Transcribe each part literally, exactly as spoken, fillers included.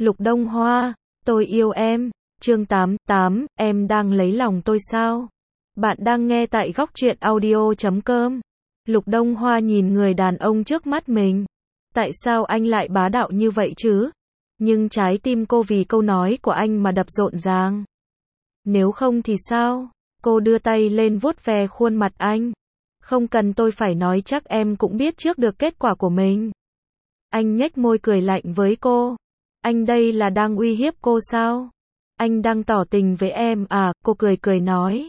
Lục Đông Hoa, tôi yêu em. Chương tám, tám, em đang lấy lòng tôi sao? Bạn đang nghe tại góc truyện audio chấm com. Lục Đông Hoa nhìn người đàn ông trước mắt mình. Tại sao anh lại bá đạo như vậy chứ? Nhưng trái tim cô vì câu nói của anh mà đập rộn ràng. Nếu không thì sao? Cô đưa tay lên vuốt ve khuôn mặt anh. Không cần tôi phải nói, chắc em cũng biết trước được kết quả của mình. Anh nhếch môi cười lạnh với cô. Anh đây là đang uy hiếp cô sao? Anh đang tỏ tình với em à? Cô cười cười nói.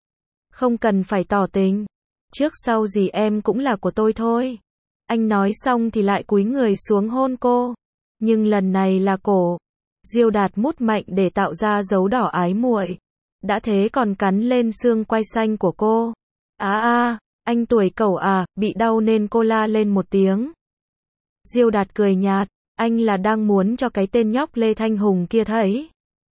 Không cần phải tỏ tình. Trước sau gì em cũng là của tôi thôi. Anh nói xong thì lại cúi người xuống hôn cô. Nhưng lần này là cổ. Diêu Đạt mút mạnh để tạo ra dấu đỏ ái muội. Đã thế còn cắn lên xương quai xanh của cô. À à, anh tuổi cẩu à, bị đau nên cô la lên một tiếng. Diêu Đạt cười nhạt, anh là đang muốn cho cái tên nhóc Lê Thanh Hùng kia thấy.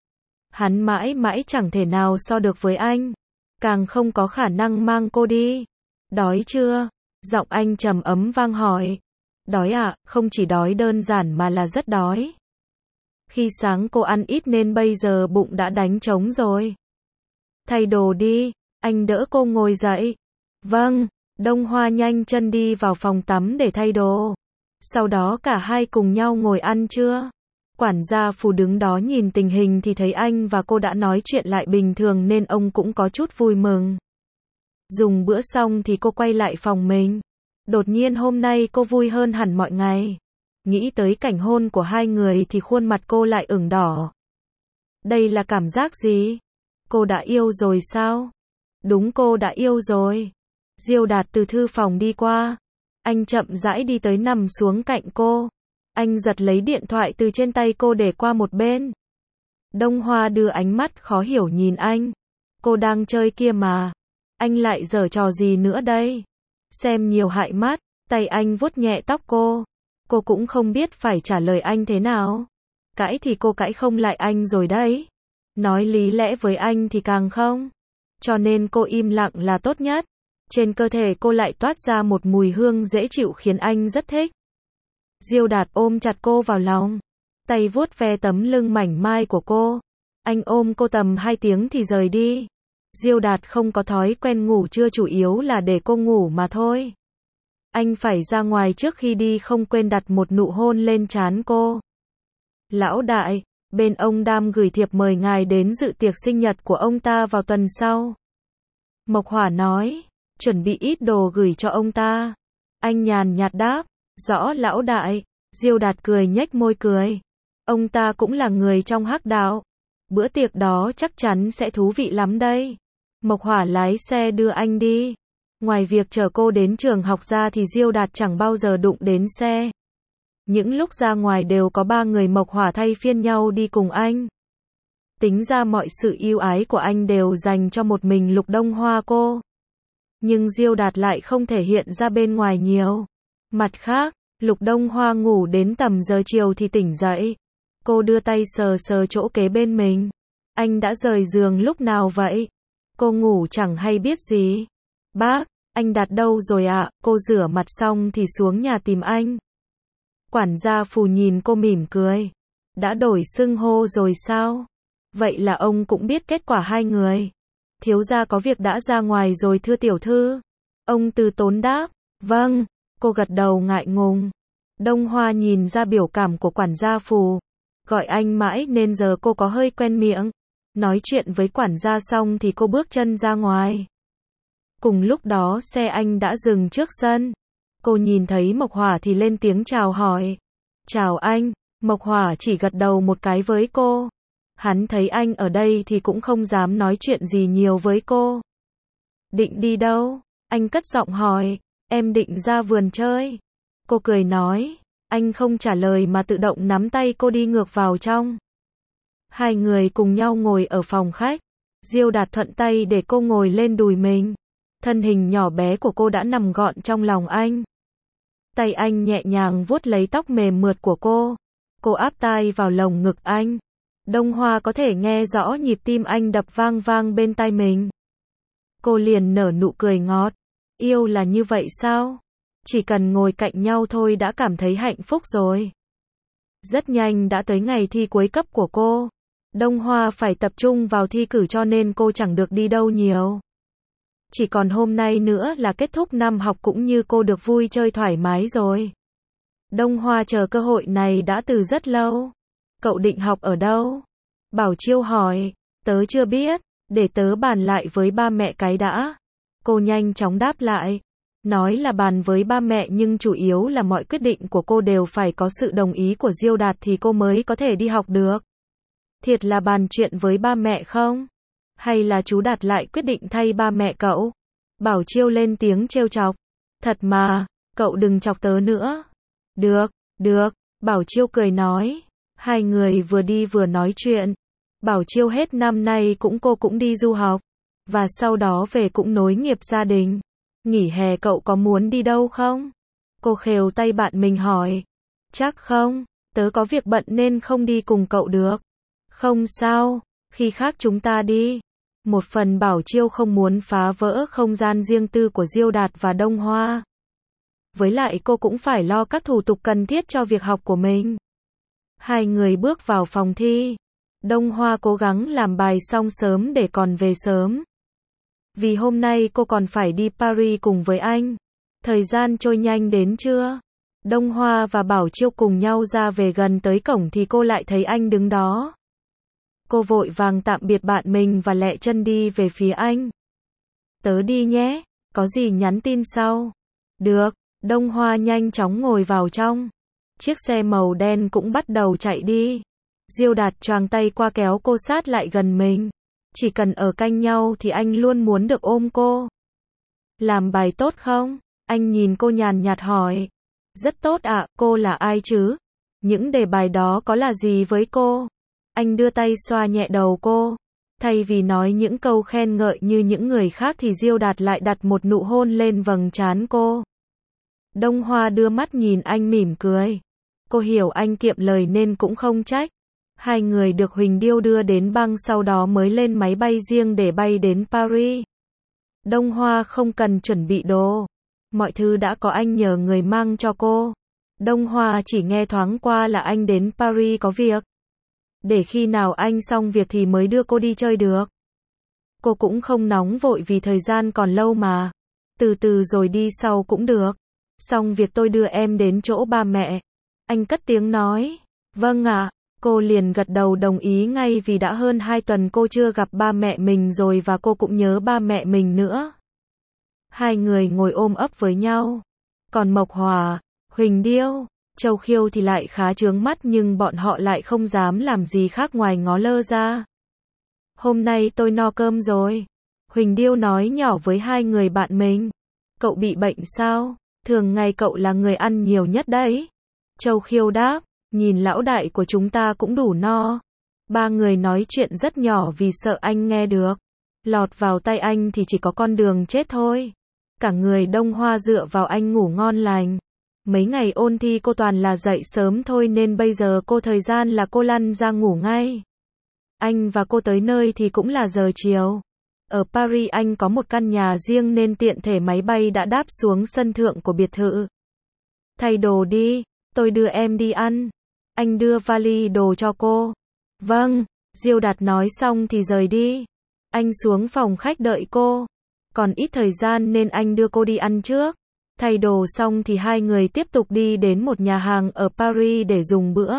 Hắn mãi mãi chẳng thể nào so được với anh. Càng không có khả năng mang cô đi. Đói chưa? Giọng anh trầm ấm vang hỏi. Đói à? Không chỉ đói đơn giản mà là rất đói. Khi sáng cô ăn ít nên bây giờ bụng đã đánh trống rồi. Thay đồ đi. Anh đỡ cô ngồi dậy. Vâng. Đông Hoa nhanh chân đi vào phòng tắm để thay đồ. Sau đó cả hai cùng nhau ngồi ăn trưa. Quản gia Phù đứng đó nhìn tình hình thì thấy anh và cô đã nói chuyện lại bình thường nên ông cũng có chút vui mừng. Dùng bữa xong thì cô quay lại phòng mình. Đột nhiên hôm nay cô vui hơn hẳn mọi ngày. Nghĩ tới cảnh hôn của hai người thì khuôn mặt cô lại ửng đỏ. Đây là cảm giác gì? Cô đã yêu rồi sao? Đúng, cô đã yêu rồi. Diêu Đạt từ thư phòng đi qua. Anh chậm rãi đi tới nằm xuống cạnh cô. Anh giật lấy điện thoại từ trên tay cô để qua một bên. Đông Hoa đưa ánh mắt khó hiểu nhìn anh. Cô đang chơi kia mà. Anh lại giở trò gì nữa đây? Xem nhiều hại mắt. Tay anh vuốt nhẹ tóc cô. Cô cũng không biết phải trả lời anh thế nào. Cãi thì cô cãi không lại anh rồi đấy. Nói lý lẽ với anh thì càng không. Cho nên cô im lặng là tốt nhất. Trên cơ thể cô lại toát ra một mùi hương dễ chịu khiến anh rất thích. Diêu Đạt ôm chặt cô vào lòng. Tay vuốt ve tấm lưng mảnh mai của cô. Anh ôm cô tầm hai tiếng thì rời đi. Diêu Đạt không có thói quen ngủ trưa, chủ yếu là để cô ngủ mà thôi. Anh phải ra ngoài trước khi đi không quên đặt một nụ hôn lên trán cô. Lão đại, bên ông Đam gửi thiệp mời ngài đến dự tiệc sinh nhật của ông ta vào tuần sau. Mộc Hỏa nói, chuẩn bị ít đồ gửi cho ông ta. Anh nhàn nhạt đáp, rõ lão đại. Diêu Đạt cười nhếch môi cười. Ông ta cũng là người trong hắc đạo. Bữa tiệc đó chắc chắn sẽ thú vị lắm đây. Mộc Hỏa lái xe đưa anh đi. Ngoài việc chở cô đến trường học ra thì Diêu Đạt chẳng bao giờ đụng đến xe. Những lúc ra ngoài đều có ba người Mộc Hỏa thay phiên nhau đi cùng anh. Tính ra mọi sự yêu ái của anh đều dành cho một mình Lục Đông Hoa cô. Nhưng Diêu Đạt lại không thể hiện ra bên ngoài nhiều. Mặt khác, Lục Đông Hoa ngủ đến tầm giờ chiều thì tỉnh dậy. Cô đưa tay sờ sờ chỗ kế bên mình. Anh đã rời giường lúc nào vậy? Cô ngủ chẳng hay biết gì. Bác, anh Đạt đâu rồi ạ? À? Cô rửa mặt xong thì xuống nhà tìm anh. Quản gia Phù nhìn cô mỉm cười. Đã đổi xưng hô rồi sao? Vậy là ông cũng biết kết quả hai người. Thiếu gia có việc đã ra ngoài rồi thưa tiểu thư. Ông từ tốn đáp. Vâng. Cô gật đầu ngại ngùng. Đông Hoa nhìn ra biểu cảm của quản gia Phù. Gọi anh mãi nên giờ cô có hơi quen miệng. Nói chuyện với quản gia xong thì cô bước chân ra ngoài. Cùng lúc đó xe anh đã dừng trước sân. Cô nhìn thấy Mộc Hỏa thì lên tiếng chào hỏi. Chào anh. Mộc Hỏa chỉ gật đầu một cái với cô. Hắn thấy anh ở đây thì cũng không dám nói chuyện gì nhiều với cô. Định đi đâu? Anh cất giọng hỏi. Em định ra vườn chơi. Cô cười nói. Anh không trả lời mà tự động nắm tay cô đi ngược vào trong. Hai người cùng nhau ngồi ở phòng khách. Diêu Đạt thuận tay để cô ngồi lên đùi mình. Thân hình nhỏ bé của cô đã nằm gọn trong lòng anh. Tay anh nhẹ nhàng vuốt lấy tóc mềm mượt của cô. Cô áp tai vào lồng ngực anh. Đông Hoa có thể nghe rõ nhịp tim anh đập vang vang bên tai mình. Cô liền nở nụ cười ngọt. Yêu là như vậy sao? Chỉ cần ngồi cạnh nhau thôi đã cảm thấy hạnh phúc rồi. Rất nhanh đã tới ngày thi cuối cấp của cô. Đông Hoa phải tập trung vào thi cử cho nên cô chẳng được đi đâu nhiều. Chỉ còn hôm nay nữa là kết thúc năm học cũng như cô được vui chơi thoải mái rồi. Đông Hoa chờ cơ hội này đã từ rất lâu. Cậu định học ở đâu? Bảo Chiêu hỏi. Tớ chưa biết, để tớ bàn lại với ba mẹ cái đã. Cô nhanh chóng đáp lại. Nói là bàn với ba mẹ nhưng chủ yếu là mọi quyết định của cô đều phải có sự đồng ý của Diêu Đạt thì cô mới có thể đi học được. Thiệt là bàn chuyện với ba mẹ không? Hay là chú Đạt lại quyết định thay ba mẹ cậu? Bảo Chiêu lên tiếng trêu chọc. Thật mà, cậu đừng chọc tớ nữa. Được, được, Bảo Chiêu cười nói. Hai người vừa đi vừa nói chuyện. Bảo Chiêu hết năm nay cũng cô cũng đi du học. Và sau đó về cũng nối nghiệp gia đình. Nghỉ hè cậu có muốn đi đâu không? Cô khều tay bạn mình hỏi. Chắc không, tớ có việc bận nên không đi cùng cậu được. Không sao, khi khác chúng ta đi. Một phần Bảo Chiêu không muốn phá vỡ không gian riêng tư của Diêu Đạt và Đông Hoa. Với lại cô cũng phải lo các thủ tục cần thiết cho việc học của mình. Hai người bước vào phòng thi. Đông Hoa cố gắng làm bài xong sớm để còn về sớm. Vì hôm nay cô còn phải đi Paris cùng với anh. Thời gian trôi nhanh đến trưa. Đông Hoa và Bảo Chiêu cùng nhau ra về gần tới cổng thì cô lại thấy anh đứng đó. Cô vội vàng tạm biệt bạn mình và lẹ chân đi về phía anh. Tớ đi nhé, có gì nhắn tin sau. Được, Đông Hoa nhanh chóng ngồi vào trong. Chiếc xe màu đen cũng bắt đầu chạy đi. Diêu Đạt choàng tay qua kéo cô sát lại gần mình. Chỉ cần ở cạnh nhau thì anh luôn muốn được ôm cô. Làm bài tốt không? Anh nhìn cô nhàn nhạt hỏi. Rất tốt ạ, cô là ai chứ? Những đề bài đó có là gì với cô? Anh đưa tay xoa nhẹ đầu cô. Thay vì nói những câu khen ngợi như những người khác thì Diêu Đạt lại đặt một nụ hôn lên vầng trán cô. Đông Hoa đưa mắt nhìn anh mỉm cười. Cô hiểu anh kiệm lời nên cũng không trách. Hai người được Huỳnh Điêu đưa đến bang sau đó mới lên máy bay riêng để bay đến Paris. Đông Hoa không cần chuẩn bị đồ. Mọi thứ đã có anh nhờ người mang cho cô. Đông Hoa chỉ nghe thoáng qua là anh đến Paris có việc. Để khi nào anh xong việc thì mới đưa cô đi chơi được. Cô cũng không nóng vội vì thời gian còn lâu mà. Từ từ rồi đi sau cũng được. Xong việc tôi đưa em đến chỗ ba mẹ. Anh cất tiếng nói. Vâng ạ. Cô liền gật đầu đồng ý ngay vì đã hơn hai tuần cô chưa gặp ba mẹ mình rồi và cô cũng nhớ ba mẹ mình nữa. Hai người ngồi ôm ấp với nhau. Còn Mộc Hòa, Huỳnh Điêu, Châu Khiêu thì lại khá chướng mắt nhưng bọn họ lại không dám làm gì khác ngoài ngó lơ ra. Hôm nay tôi no cơm rồi. Huỳnh Điêu nói nhỏ với hai người bạn mình. Cậu bị bệnh sao? Thường ngày cậu là người ăn nhiều nhất đấy. Châu Khiêu đáp. Nhìn lão đại của chúng ta cũng đủ no. Ba người nói chuyện rất nhỏ vì sợ anh nghe được. Lọt vào tay anh thì chỉ có con đường chết thôi. Cả người Đông Hoa dựa vào anh ngủ ngon lành. Mấy ngày ôn thi cô toàn là dậy sớm thôi nên bây giờ cô thời gian là cô lăn ra ngủ ngay. Anh và cô tới nơi thì cũng là giờ chiều. Ở Paris anh có một căn nhà riêng nên tiện thể máy bay đã đáp xuống sân thượng của biệt thự. Thay đồ đi, tôi đưa em đi ăn. Anh đưa vali đồ cho cô. Vâng, Diêu Đạt nói xong thì rời đi. Anh xuống phòng khách đợi cô. Còn ít thời gian nên anh đưa cô đi ăn trước. Thay đồ xong thì hai người tiếp tục đi đến một nhà hàng ở Paris để dùng bữa.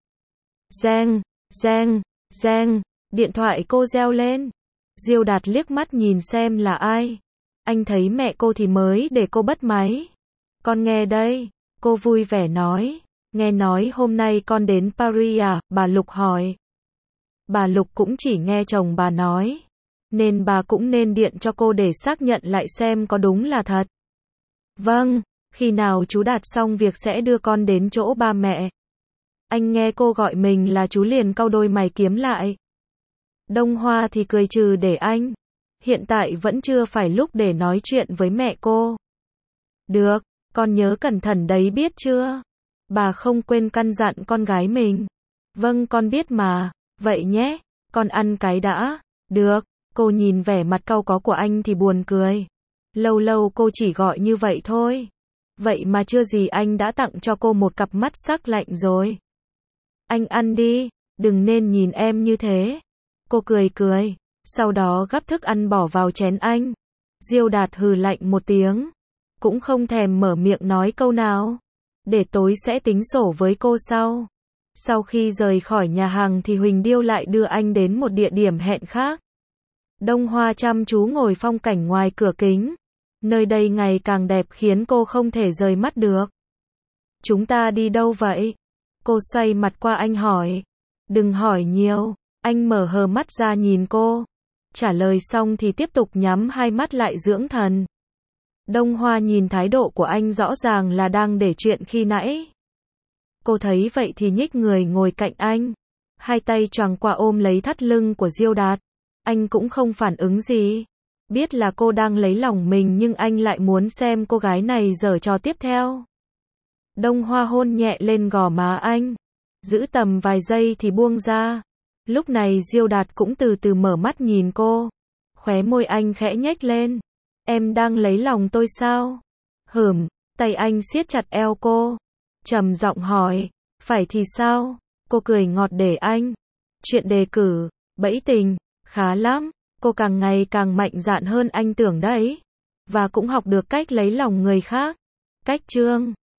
Reng, reng, reng, điện thoại cô reo lên. Diêu Đạt liếc mắt nhìn xem là ai. Anh thấy mẹ cô thì mới để cô bắt máy. Con nghe đây, cô vui vẻ nói. Nghe nói hôm nay con đến Paris à, bà Lục hỏi. Bà Lục cũng chỉ nghe chồng bà nói. Nên bà cũng nên điện cho cô để xác nhận lại xem có đúng là thật. Vâng, khi nào chú Đạt xong việc sẽ đưa con đến chỗ ba mẹ. Anh nghe cô gọi mình là chú liền cau đôi mày kiếm lại. Đông Hoa thì cười trừ để anh. Hiện tại vẫn chưa phải lúc để nói chuyện với mẹ cô. Được, con nhớ cẩn thận đấy biết chưa? Bà không quên căn dặn con gái mình. Vâng con biết mà, vậy nhé, con ăn cái đã. Được, cô nhìn vẻ mặt cau có của anh thì buồn cười. Lâu lâu cô chỉ gọi như vậy thôi. Vậy mà chưa gì anh đã tặng cho cô một cặp mắt sắc lạnh rồi. Anh ăn đi, đừng nên nhìn em như thế. Cô cười cười, sau đó gắp thức ăn bỏ vào chén anh. Diêu Đạt hừ lạnh một tiếng, cũng không thèm mở miệng nói câu nào. Để tối sẽ tính sổ với cô sau. Sau khi rời khỏi nhà hàng thì Huỳnh Điêu lại đưa anh đến một địa điểm hẹn khác. Đông Hoa chăm chú ngồi phong cảnh ngoài cửa kính. Nơi đây ngày càng đẹp khiến cô không thể rời mắt được. Chúng ta đi đâu vậy? Cô xoay mặt qua anh hỏi. Đừng hỏi nhiều. Anh mở hờ mắt ra nhìn cô. Trả lời xong thì tiếp tục nhắm hai mắt lại dưỡng thần. Đông Hoa nhìn thái độ của anh rõ ràng là đang để chuyện khi nãy. Cô thấy vậy thì nhích người ngồi cạnh anh. Hai tay choàng qua ôm lấy thắt lưng của Diêu Đạt. Anh cũng không phản ứng gì. Biết là cô đang lấy lòng mình nhưng anh lại muốn xem cô gái này giở trò tiếp theo. Đông Hoa hôn nhẹ lên gò má anh. Giữ tầm vài giây thì buông ra. Lúc này Diêu Đạt cũng từ từ mở mắt nhìn cô. Khóe môi anh khẽ nhếch lên. Em đang lấy lòng tôi sao? Hửm, tay anh siết chặt eo cô. Trầm giọng hỏi, phải thì sao? Cô cười ngọt để anh. Chuyện đề cử, bẫy tình, khá lắm. Cô càng ngày càng mạnh dạn hơn anh tưởng đấy. Và cũng học được cách lấy lòng người khác. Cách chương